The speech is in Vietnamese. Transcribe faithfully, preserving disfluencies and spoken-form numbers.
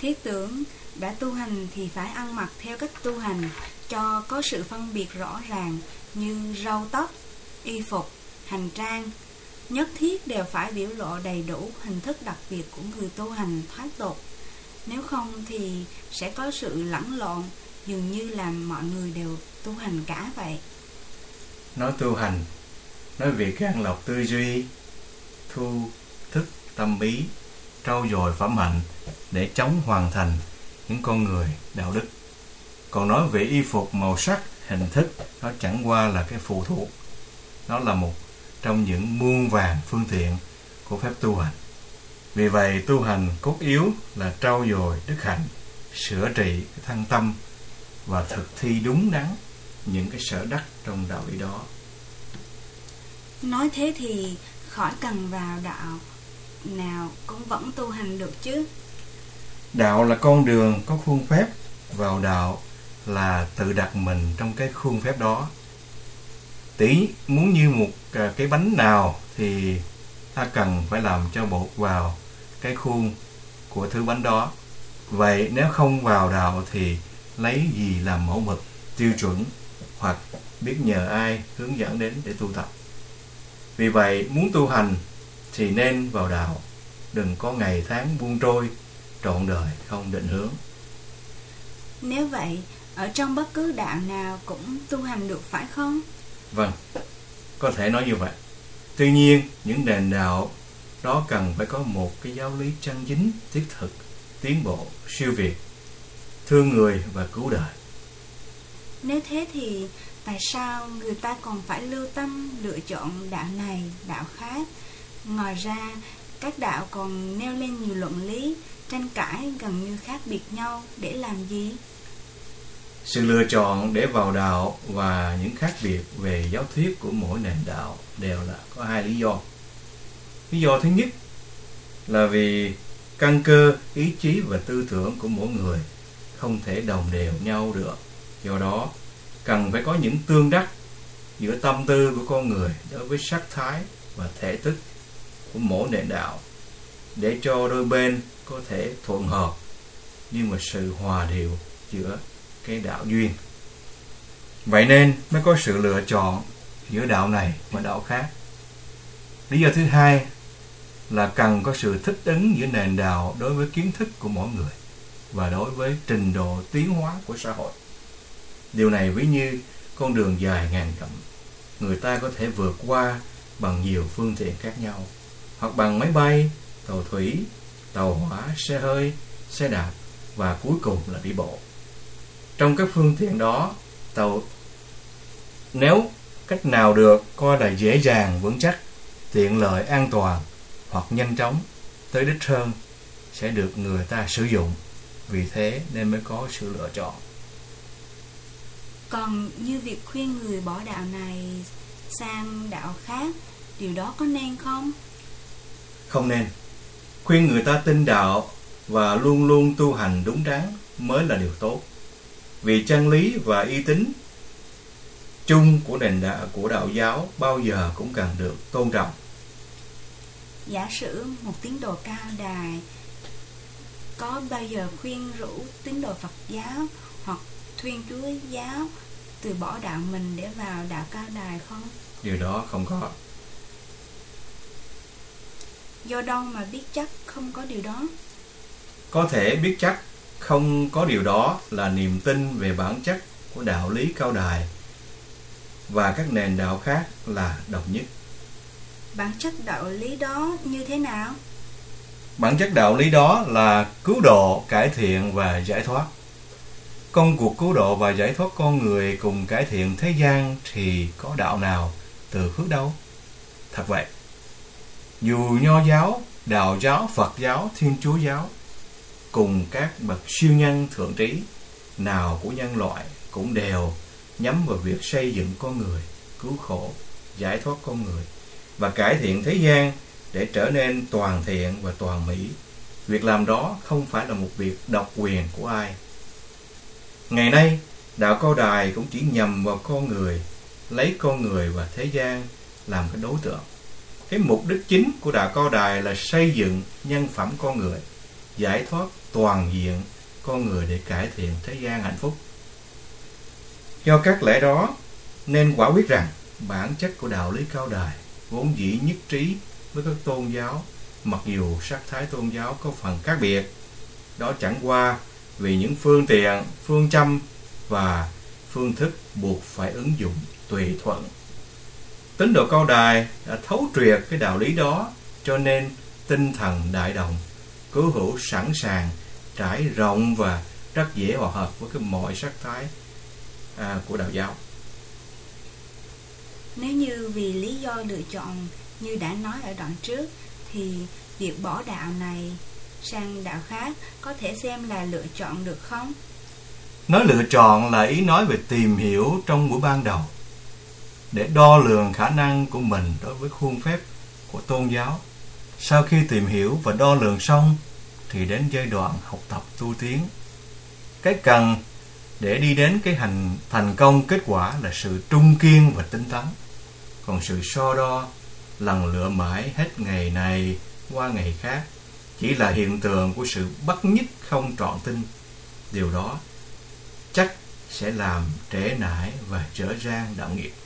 Thiết tưởng đã tu hành thì phải ăn mặc theo cách tu hành cho có sự phân biệt rõ ràng, như râu tóc, y phục, hành trang. Nhất thiết đều phải biểu lộ đầy đủ hình thức đặc biệt của người tu hành thoát tục. Nếu không thì sẽ có sự lẫn lộn, dường như là mọi người đều tu hành cả vậy. Nói tu hành, nói việc gan lọc tư duy, thu thức tâm ý, trau dồi phẩm hạnh để chống hoàn thành những con người đạo đức. Còn nói về y phục, màu sắc, hình thức, nó chẳng qua là cái phụ thuộc. Nó là một trong những muôn vàn phương tiện của phép tu hành. Vì vậy tu hành cốt yếu là trau dồi đức hạnh, sửa trị cái thân tâm và thực thi đúng đắn những cái sở đắc trong đạo lý đó. Nói thế thì khỏi cần vào đạo nào cũng vẫn tu hành được chứ. Đạo là con đường có khuôn phép, vào đạo là tự đặt mình trong cái khuôn phép đó. Tỷ muốn như một cái bánh nào thì ta cần phải làm cho bột vào cái khuôn của thứ bánh đó. Vậy nếu không vào đạo thì lấy gì làm mẫu mực, tiêu chuẩn, hoặc biết nhờ ai hướng dẫn đến để tu tập. Vì vậy muốn tu hành thì nên vào đạo, đừng có ngày tháng buông trôi, trọn đời không định hướng. Nếu vậy, ở trong bất cứ đạo nào cũng tu hành được phải không? Vâng, có thể nói như vậy. Tuy nhiên, những nền đạo đó cần phải có một cái giáo lý chân chính, thiết thực, tiến bộ, siêu việt, thương người và cứu đời. Nếu thế thì tại sao người ta còn phải lưu tâm lựa chọn đạo này, đạo khác? Ngoài ra, các đạo còn nêu lên nhiều luận lý, tranh cãi gần như khác biệt nhau để làm gì? Sự lựa chọn để vào đạo và những khác biệt về giáo thuyết của mỗi nền đạo đều là có hai lý do. Lý do thứ nhất là vì căn cơ, ý chí và tư tưởng của mỗi người không thể đồng đều nhau được. Do đó, cần phải có những tương đắc giữa tâm tư của con người đối với sắc thái và thể tức của mỗi nền đạo để cho đôi bên có thể thuận hợp, nhưng mà sự hòa điệu giữa cái đạo duyên. Vậy nên mới có sự lựa chọn giữa đạo này và đạo khác. Lý do thứ hai là cần có sự thích ứng giữa nền đạo đối với kiến thức của mỗi người và đối với trình độ tiến hóa của xã hội. Điều này ví như con đường dài ngàn dặm, người ta có thể vượt qua bằng nhiều phương tiện khác nhau, hoặc bằng máy bay, tàu thủy, tàu hỏa, xe hơi, xe đạp và cuối cùng là đi bộ. Trong các phương tiện đó, tàu nếu cách nào được coi là dễ dàng, vững chắc, tiện lợi, an toàn hoặc nhanh chóng tới đích hơn sẽ được người ta sử dụng. Vì thế nên mới có sự lựa chọn. Còn như việc khuyên người bỏ đạo này sang đạo khác, điều đó có nên không? Không nên. Khuyên người ta tin đạo và luôn luôn tu hành đúng đắn mới là điều tốt. Vì chân lý và uy tín chung của nền đạo của đạo giáo bao giờ cũng cần được tôn trọng. Giả sử một tín đồ cao đài có bao giờ khuyên rủ tín đồ Phật giáo hoặc Thiên Chúa giáo từ bỏ đạo mình để vào đạo cao đài không? Điều đó không có. Do đâu mà biết chắc không có điều đó? Có thể biết chắc không có điều đó là niềm tin về bản chất của đạo lý cao đài và các nền đạo khác là độc nhất. Bản chất đạo lý đó như thế nào? Bản chất đạo lý đó là cứu độ, cải thiện và giải thoát. Công cuộc cứu độ và giải thoát con người cùng cải thiện thế gian thì có đạo nào từ phước đâu? Thật vậy. Dù Nho giáo, Đạo giáo, Phật giáo, Thiên Chúa giáo cùng các bậc siêu nhân thượng trí nào của nhân loại cũng đều nhắm vào việc xây dựng con người, cứu khổ, giải thoát con người và cải thiện thế gian để trở nên toàn thiện và toàn mỹ. Việc làm đó không phải là một việc độc quyền của ai. Ngày nay, đạo cao đài cũng chỉ nhằm vào con người, lấy con người và thế gian làm cái đối tượng. Cái mục đích chính của đạo cao đài là xây dựng nhân phẩm con người, giải thoát toàn diện con người để cải thiện thế gian hạnh phúc. Do các lẽ đó nên quả quyết rằng bản chất của đạo lý cao đài vốn dĩ nhất trí với các tôn giáo, mặc dù sắc thái tôn giáo có phần khác biệt. Đó chẳng qua vì những phương tiện, phương châm và phương thức buộc phải ứng dụng tùy thuận. Tín đồ cao đài đã thấu triệt cái đạo lý đó, cho nên tinh thần đại đồng cứu hữu sẵn sàng trải rộng và rất dễ hòa hợp với cái mọi sắc thái à, của đạo giáo. Nếu như vì lý do lựa chọn như đã nói ở đoạn trước, thì việc bỏ đạo này sang đạo khác có thể xem là lựa chọn được không? Nói lựa chọn là ý nói về tìm hiểu trong buổi ban đầu, để đo lường khả năng của mình đối với khuôn phép của tôn giáo. Sau khi tìm hiểu và đo lường xong, thì đến giai đoạn học tập tu tiến. Cái cần để đi đến cái hành thành công kết quả là sự trung kiên và tinh tấn. Còn sự so đo, lần lựa mãi hết ngày này qua ngày khác chỉ là hiện tượng của sự bắt nhích không trọn tin. Điều đó chắc sẽ làm trễ nải và trở rang đạo nghiệp.